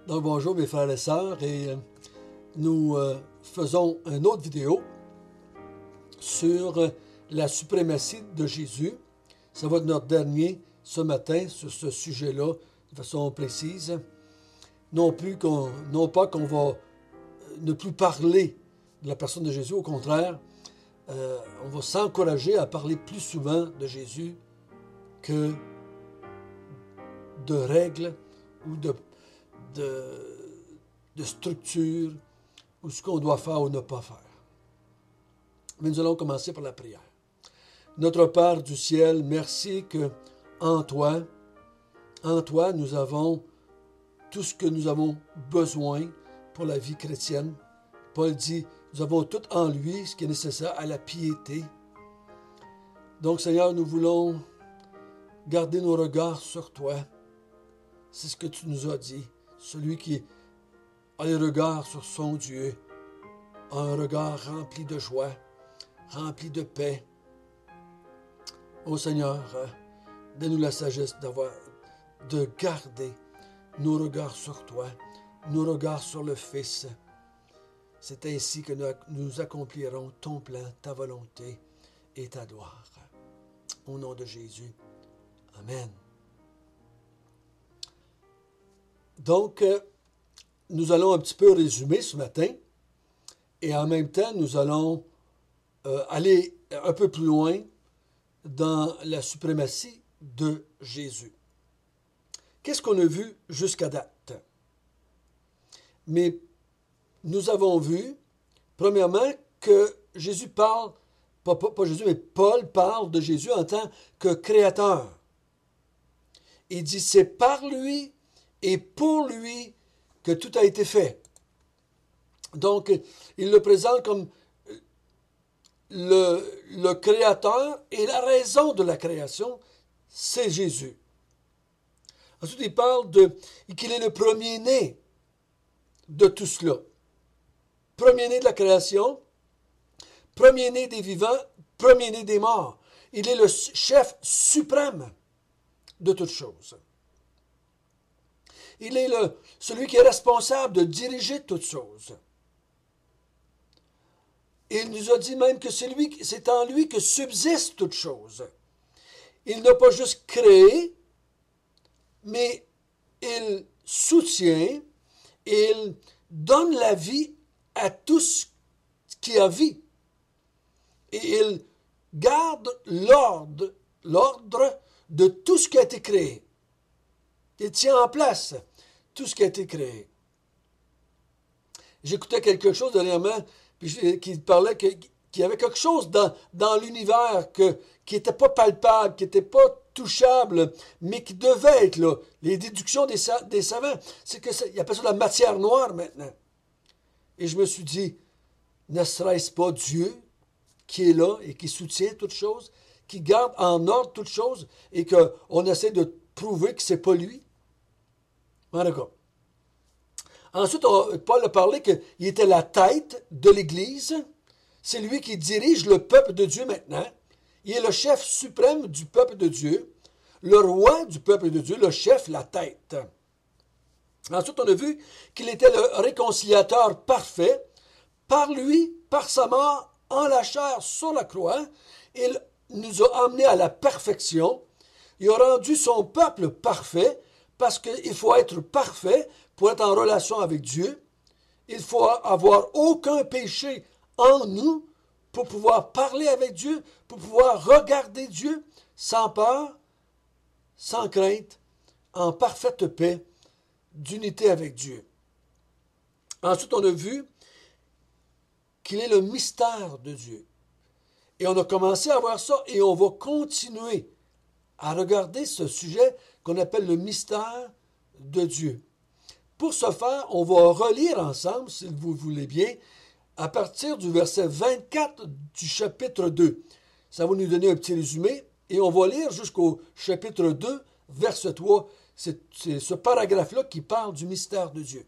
Donc bonjour mes frères et sœurs, et nous faisons une autre vidéo sur la suprématie de Jésus. Ça va être notre dernier ce matin sur ce sujet-là de façon précise. Non pas qu'on va ne plus parler de la personne de Jésus, au contraire, on va s'encourager à parler plus souvent de Jésus que de règles ou de structure ou ce qu'on doit faire ou ne pas faire. Mais nous allons commencer par la prière. Notre Père du ciel, merci que en toi, nous avons tout ce que nous avons besoin pour la vie chrétienne. Paul dit, nous avons tout en lui, ce qui est nécessaire à la piété. Donc Seigneur, nous voulons garder nos regards sur toi. C'est ce que tu nous as dit. Celui qui a les regards sur son Dieu a un regard rempli de joie, rempli de paix. Ô Seigneur, donne-nous la sagesse de garder nos regards sur toi, nos regards sur le Fils. C'est ainsi que nous accomplirons ton plan, ta volonté et ta gloire. Au nom de Jésus. Amen. Donc, nous allons un petit peu résumer ce matin et en même temps, nous allons aller un peu plus loin dans la suprématie de Jésus. Qu'est-ce qu'on a vu jusqu'à date? Mais nous avons vu, premièrement, que Jésus parle, pas Jésus, mais Paul parle de Jésus en tant que créateur. Il dit, c'est par lui et pour lui que tout a été fait. Donc, il le présente comme le créateur et la raison de la création, c'est Jésus. Ensuite, il parle qu'il est le premier-né de tout cela. Premier-né de la création, premier-né des vivants, premier-né des morts. Il est le chef suprême de toutes choses. Il est celui qui est responsable de diriger toutes choses. Et il nous a dit même que c'est en lui que subsiste toutes choses. Il n'a pas juste créé, mais il soutient, il donne la vie à tout ce qui a vie. Et il garde l'ordre de tout ce qui a été créé. Il tient en place tout ce qui a été créé. J'écoutais quelque chose dernièrement qui parlait qu'il y avait quelque chose dans l'univers qui n'était pas palpable, qui n'était pas touchable, mais qui devait être là. Les déductions des savants, c'est qu'ils appellent ça la matière noire maintenant. Et je me suis dit, ne serait-ce pas Dieu qui est là et qui soutient toutes choses, qui garde en ordre toutes choses et qu'on essaie de prouver que ce n'est pas lui? D'accord. Ensuite, Paul a parlé qu'il était la tête de l'Église. C'est lui qui dirige le peuple de Dieu maintenant. Il est le chef suprême du peuple de Dieu, le roi du peuple de Dieu, le chef, la tête. Ensuite, on a vu qu'il était le réconciliateur parfait. Par lui, par sa mort, en la chair sur la croix, il nous a emmenés à la perfection. Il a rendu son peuple parfait, parce qu'il faut être parfait pour être en relation avec Dieu. Il faut avoir aucun péché en nous pour pouvoir parler avec Dieu, pour pouvoir regarder Dieu sans peur, sans crainte, en parfaite paix, d'unité avec Dieu. Ensuite, on a vu qu'il est le mystère de Dieu. Et on a commencé à voir ça et on va continuer à regarder ce sujet qu'on appelle le mystère de Dieu. Pour ce faire, on va relire ensemble, si vous voulez bien, à partir du verset 24 du chapitre 2. Ça va nous donner un petit résumé et on va lire jusqu'au chapitre 2, verset 3. C'est ce paragraphe-là qui parle du mystère de Dieu.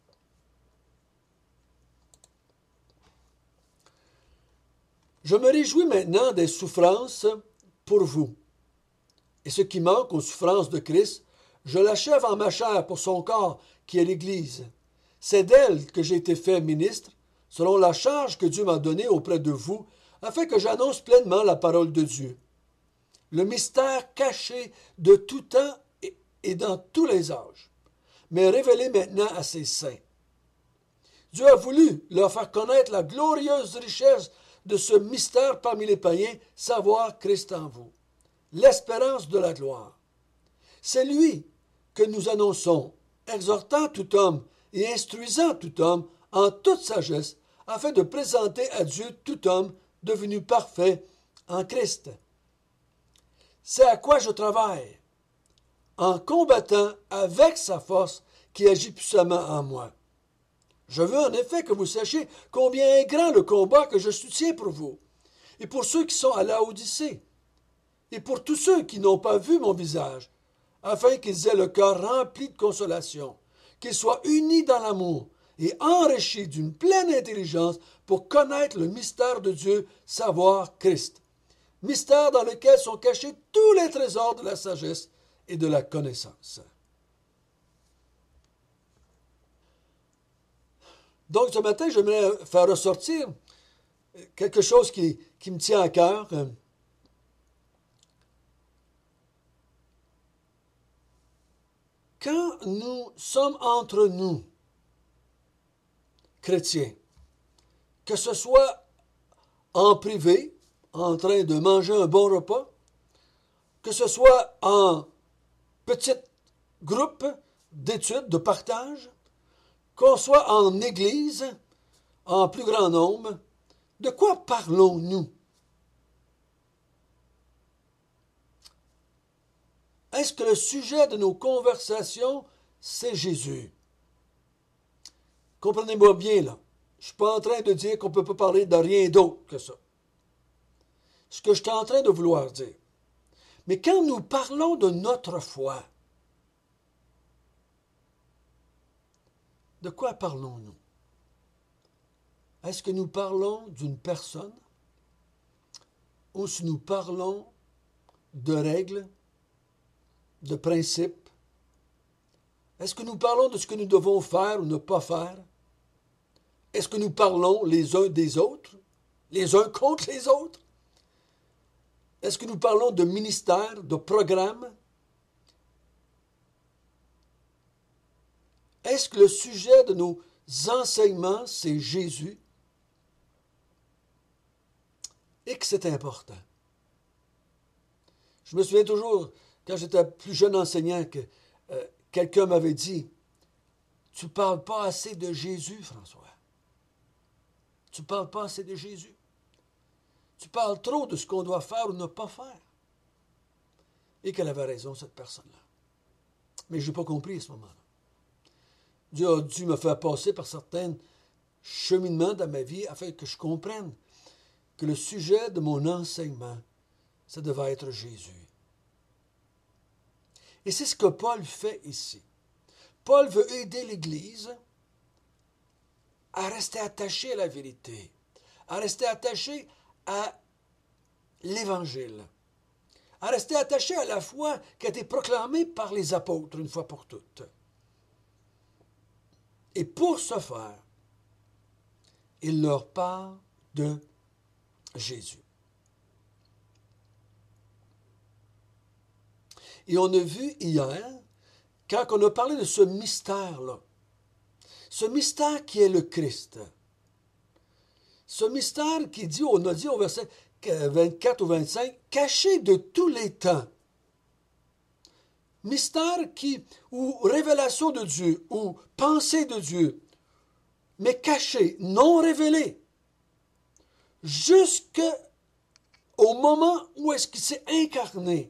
Je me réjouis maintenant des souffrances pour vous. Et ce qui manque aux souffrances de Christ, Je l'achève en ma chair pour son corps, qui est l'Église. C'est d'elle que j'ai été fait ministre, selon la charge que Dieu m'a donnée auprès de vous, afin que j'annonce pleinement la parole de Dieu. Le mystère caché de tout temps et dans tous les âges, mais révélé maintenant à ses saints. Dieu a voulu leur faire connaître la glorieuse richesse de ce mystère parmi les païens, savoir Christ en vous, l'espérance de la gloire. C'est lui que nous annonçons, exhortant tout homme et instruisant tout homme en toute sagesse, afin de présenter à Dieu tout homme devenu parfait en Christ. C'est à quoi je travaille, en combattant avec sa force qui agit puissamment en moi. Je veux en effet que vous sachiez combien est grand le combat que je soutiens pour vous, et pour ceux qui sont à Laodicée, et pour tous ceux qui n'ont pas vu mon visage, afin qu'ils aient le cœur rempli de consolation, qu'ils soient unis dans l'amour et enrichis d'une pleine intelligence pour connaître le mystère de Dieu, savoir Christ. Mystère dans lequel sont cachés tous les trésors de la sagesse et de la connaissance. Donc ce matin, j'aimerais faire ressortir quelque chose qui me tient à cœur. Quand nous sommes entre nous, chrétiens, que ce soit en privé, en train de manger un bon repas, que ce soit en petit groupe d'études, de partage, qu'on soit en église, en plus grand nombre, de quoi parlons-nous? Est-ce que le sujet de nos conversations, c'est Jésus? Comprenez-moi bien, là. Je ne suis pas en train de dire qu'on ne peut pas parler de rien d'autre que ça. Ce que je suis en train de vouloir dire. Mais quand nous parlons de notre foi, de quoi parlons-nous? Est-ce que nous parlons d'une personne ou si nous parlons de règles, de principes? Est-ce que nous parlons de ce que nous devons faire ou ne pas faire? Est-ce que nous parlons les uns des autres, les uns contre les autres? Est-ce que nous parlons de ministère, de programme? Est-ce que le sujet de nos enseignements, c'est Jésus? Et que c'est important. Je me souviens toujours, quand j'étais plus jeune enseignant, que quelqu'un m'avait dit, « Tu ne parles pas assez de Jésus, François. Tu ne parles pas assez de Jésus. Tu parles trop de ce qu'on doit faire ou ne pas faire. » Et qu'elle avait raison, cette personne-là. Mais je n'ai pas compris à ce moment-là. Dieu a dû me faire passer par certains cheminements dans ma vie afin que je comprenne que le sujet de mon enseignement, ça devait être Jésus. Et c'est ce que Paul fait ici. Paul veut aider l'Église à rester attaché à la vérité, à rester attaché à l'Évangile, à rester attaché à la foi qui a été proclamée par les apôtres une fois pour toutes. Et pour ce faire, il leur parle de Jésus. Et on a vu hier, quand on a parlé de ce mystère-là, ce mystère qui est le Christ, ce mystère qui dit, on a dit au verset 24 ou 25, caché de tous les temps. Mystère ou révélation de Dieu, ou pensée de Dieu, mais caché, non révélé, jusqu'au moment où est-ce qu'il s'est incarné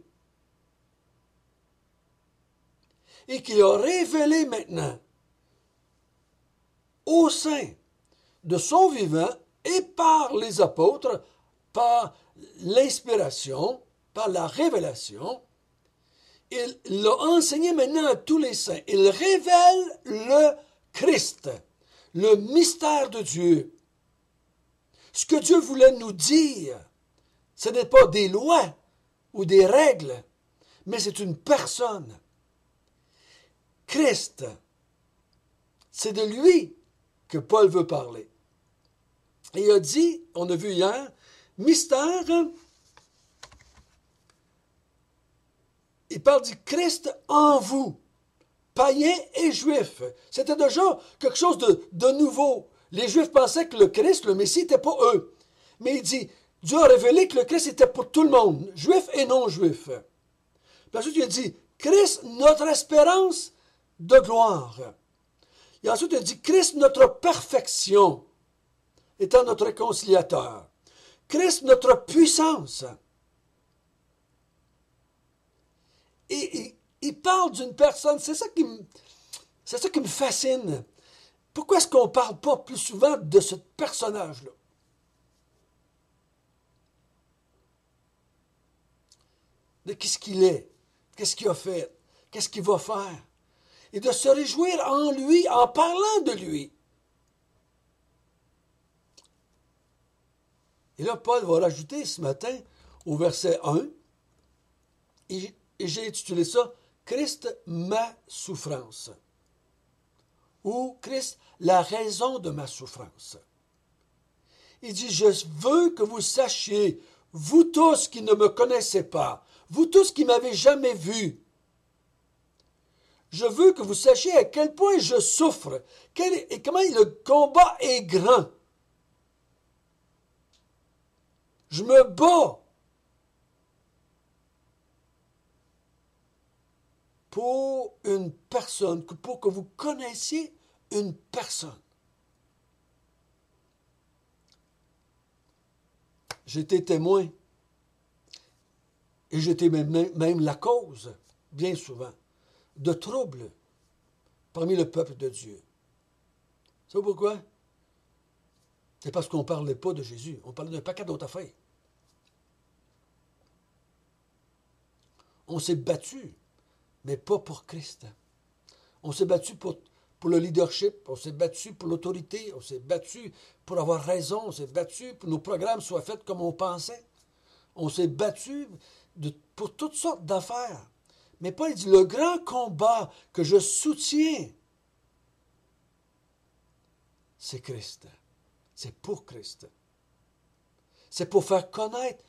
et qu'il a révélé maintenant au sein de son vivant et par les apôtres, par l'inspiration, par la révélation. Il l'a enseigné maintenant à tous les saints. Il révèle le Christ, le mystère de Dieu. Ce que Dieu voulait nous dire, ce n'est pas des lois ou des règles, mais c'est une personne. Christ. C'est de lui que Paul veut parler. Et il a dit, on a vu hier, mystère, il parle du Christ en vous, païens et juifs. C'était déjà quelque chose de nouveau. Les Juifs pensaient que le Christ, le Messie, n'était pas eux. Mais il dit, Dieu a révélé que le Christ était pour tout le monde, juifs et non-juifs. Puis ensuite, il a dit, Christ, notre espérance de gloire. Et ensuite, il a dit, Christ, notre perfection, étant notre réconciliateur. Christ, notre puissance. Et il parle d'une personne, c'est ça qui me fascine. Pourquoi est-ce qu'on ne parle pas plus souvent de ce personnage-là? De qu'est-ce qu'il est, qu'est-ce qu'il a fait, qu'est-ce qu'il va faire. Et de se réjouir en lui, en parlant de lui. Et là, Paul va rajouter ce matin, au verset 1, et j'ai intitulé ça « Christ, ma souffrance » ou « Christ, la raison de ma souffrance ». Il dit « Je veux que vous sachiez, vous tous qui ne me connaissez pas, vous tous qui m'avez jamais vu, je veux que vous sachiez à quel point je souffre et comment le combat est grand. Je me bats pour une personne, pour que vous connaissiez une personne. J'étais témoin et j'étais même la cause, bien souvent, de troubles parmi le peuple de Dieu. C'est pourquoi? C'est parce qu'on ne parlait pas de Jésus. On parlait d'un paquet d'autres affaires. On s'est battu, mais pas pour Christ. On s'est battu pour le leadership, on s'est battu pour l'autorité, on s'est battu pour avoir raison, on s'est battu pour que nos programmes soient faits comme on pensait. On s'est battu pour toutes sortes d'affaires. Mais Paul dit, le grand combat que je soutiens, c'est Christ. C'est pour Christ. C'est pour faire connaître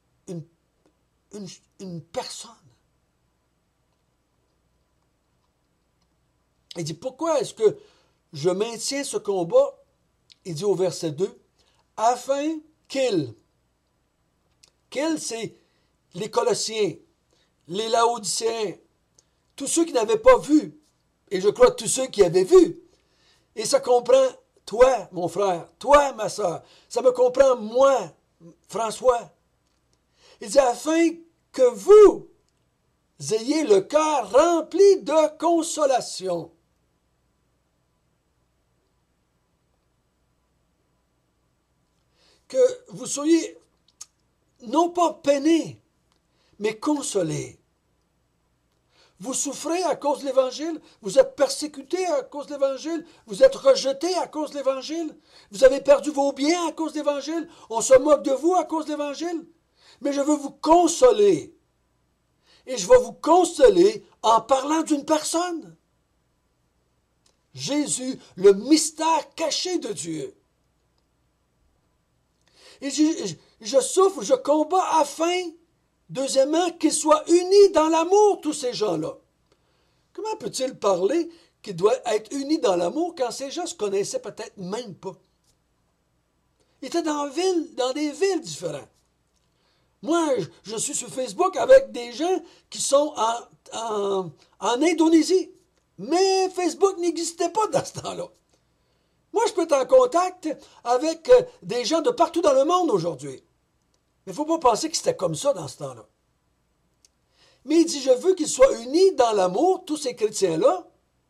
une personne. Il dit, pourquoi est-ce que je maintiens ce combat? Il dit au verset 2, afin qu'il, c'est les Colossiens, les Laodiciens, tous ceux qui n'avaient pas vu, et je crois tous ceux qui avaient vu. Et ça comprend toi, mon frère, toi, ma soeur, ça me comprend moi, François. Il dit, afin que vous ayez le cœur rempli de consolation. Que vous soyez non pas peinés, mais consolés. Vous souffrez à cause de l'Évangile, vous êtes persécutés à cause de l'Évangile, vous êtes rejetés à cause de l'Évangile, vous avez perdu vos biens à cause de l'Évangile, on se moque de vous à cause de l'Évangile. Mais je veux vous consoler. Et je vais vous consoler en parlant d'une personne. Jésus, le mystère caché de Dieu. Et je souffre, je combats afin, deuxièmement, qu'ils soient unis dans l'amour, tous ces gens-là. Comment peut-il parler qu'ils doivent être unis dans l'amour quand ces gens se connaissaient peut-être même pas? Ils étaient dans des villes différentes. Moi, je suis sur Facebook avec des gens qui sont en Indonésie. Mais Facebook n'existait pas dans ce temps-là. Moi, je peux être en contact avec des gens de partout dans le monde aujourd'hui. Mais il ne faut pas penser que c'était comme ça dans ce temps-là. Mais il dit, je veux qu'ils soient unis dans l'amour, tous ces chrétiens-là,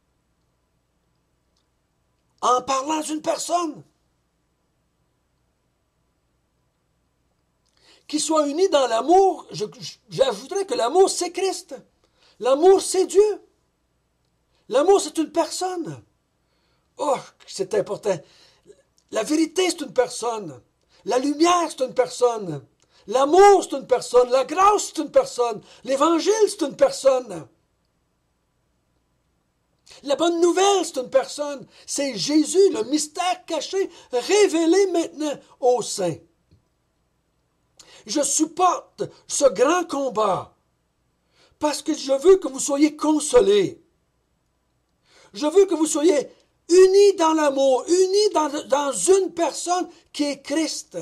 en parlant d'une personne. Qu'ils soient unis dans l'amour, j'ajouterais que l'amour, c'est Christ. L'amour, c'est Dieu. L'amour, c'est une personne. Oh, c'est important. La vérité, c'est une personne. La lumière, c'est une personne. L'amour, c'est une personne. La grâce, c'est une personne. L'Évangile, c'est une personne. La bonne nouvelle, c'est une personne. C'est Jésus, le mystère caché, révélé maintenant aux saints. Je supporte ce grand combat parce que je veux que vous soyez consolés. Je veux que vous soyez unis dans l'amour, unis dans une personne qui est Christ.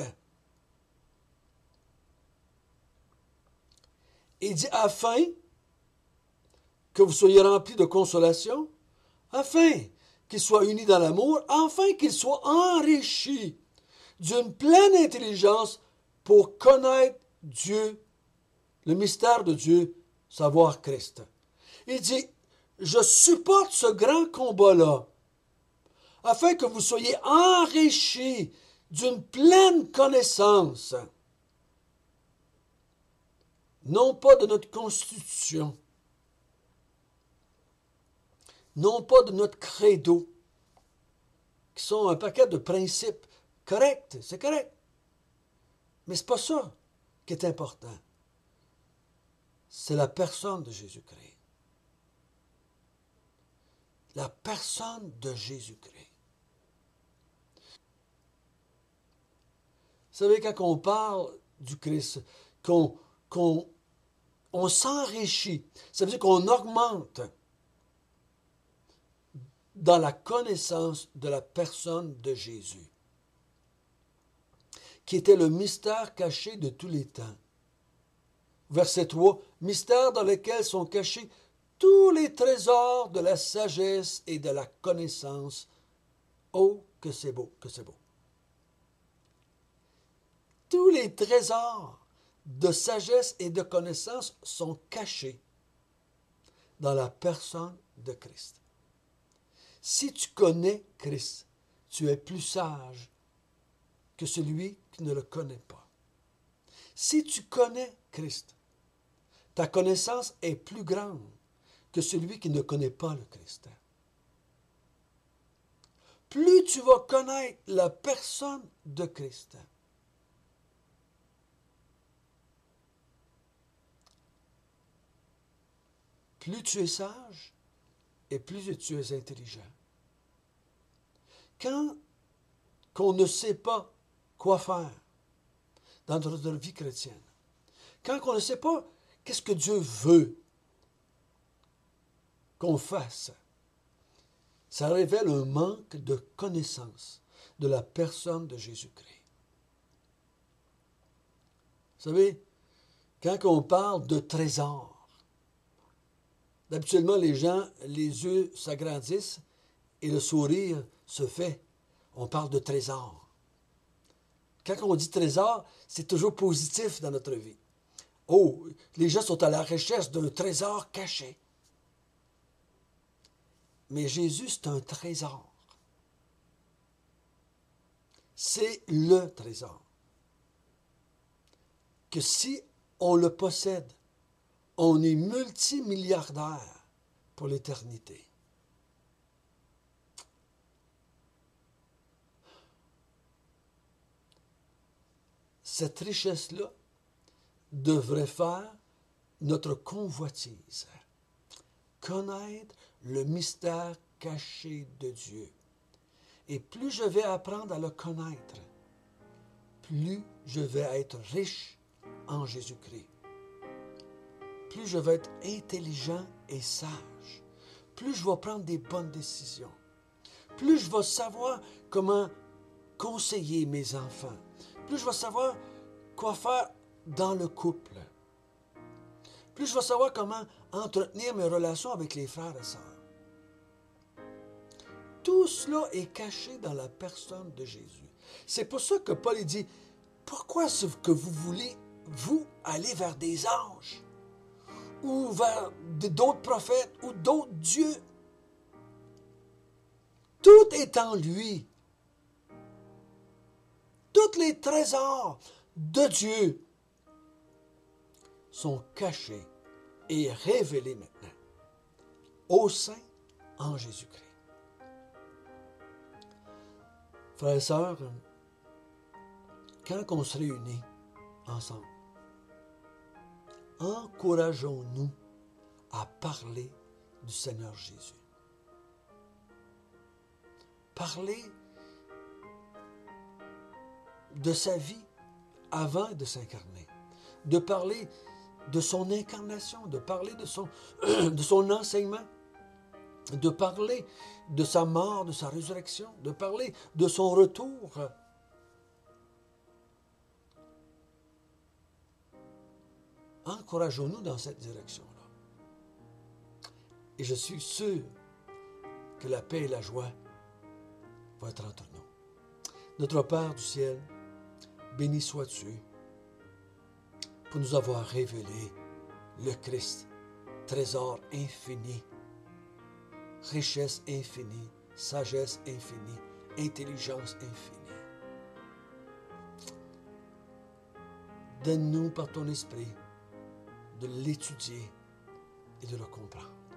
Il dit afin que vous soyez remplis de consolation, afin qu'ils soient unis dans l'amour, afin qu'ils soient enrichis d'une pleine intelligence pour connaître Dieu, le mystère de Dieu, savoir Christ. Il dit, je supporte ce grand combat-là, afin que vous soyez enrichis d'une pleine connaissance, non pas de notre constitution, non pas de notre credo, qui sont un paquet de principes corrects, c'est correct. Mais ce n'est pas ça qui est important. C'est la personne de Jésus-Christ. La personne de Jésus-Christ. Vous savez, quand on parle du Christ, qu'on s'enrichit, ça veut dire qu'on augmente dans la connaissance de la personne de Jésus, qui était le mystère caché de tous les temps. Verset 3, mystère dans lequel sont cachés tous les trésors de la sagesse et de la connaissance. Oh, que c'est beau, que c'est beau. Tous les trésors de sagesse et de connaissance sont cachés dans la personne de Christ. Si tu connais Christ, tu es plus sage que celui qui ne le connaît pas. Si tu connais Christ, ta connaissance est plus grande que celui qui ne connaît pas le Christ. Plus tu vas connaître la personne de Christ, plus tu es sage et plus tu es intelligent. Quand on ne sait pas quoi faire dans notre vie chrétienne, quand on ne sait pas qu'est-ce que Dieu veut qu'on fasse, ça révèle un manque de connaissance de la personne de Jésus-Christ. Vous savez, quand on parle de trésor, habituellement les gens, les yeux s'agrandissent et le sourire se fait. On parle de trésor. Quand on dit trésor, c'est toujours positif dans notre vie. Oh, les gens sont à la recherche d'un trésor caché. Mais Jésus, c'est un trésor. C'est le trésor. Que si on le possède, on est multimilliardaire pour l'éternité. Cette richesse-là devrait faire notre convoitise. Connaître le mystère caché de Dieu. Et plus je vais apprendre à le connaître, plus je vais être riche en Jésus-Christ. Plus je vais être intelligent et sage. Plus je vais prendre des bonnes décisions. Plus je vais savoir comment conseiller mes enfants. Plus je vais savoir quoi faire dans le couple. Plus je vais savoir comment entretenir mes relations avec les frères et sœurs. Tout cela est caché dans la personne de Jésus. C'est pour ça que Paul dit, pourquoi est-ce que vous voulez, vous, aller vers des anges ou vers d'autres prophètes ou d'autres dieux? Tout est en lui. Tous les trésors de Dieu sont cachés et révélés maintenant aux saints en Jésus-Christ. Frères et sœurs, quand on se réunit ensemble, encourageons-nous à parler du Seigneur Jésus. parler de sa vie avant de s'incarner, de parler de son incarnation, de parler de son enseignement, de parler de sa mort, de sa résurrection, de parler de son retour. Encourageons-nous dans cette direction-là. Et je suis sûr que la paix et la joie vont être entre nous. Notre Père du ciel, béni sois-tu pour nous avoir révélé le Christ, trésor infini, richesse infinie, sagesse infinie, intelligence infinie. Donne-nous par ton esprit de l'étudier et de le comprendre.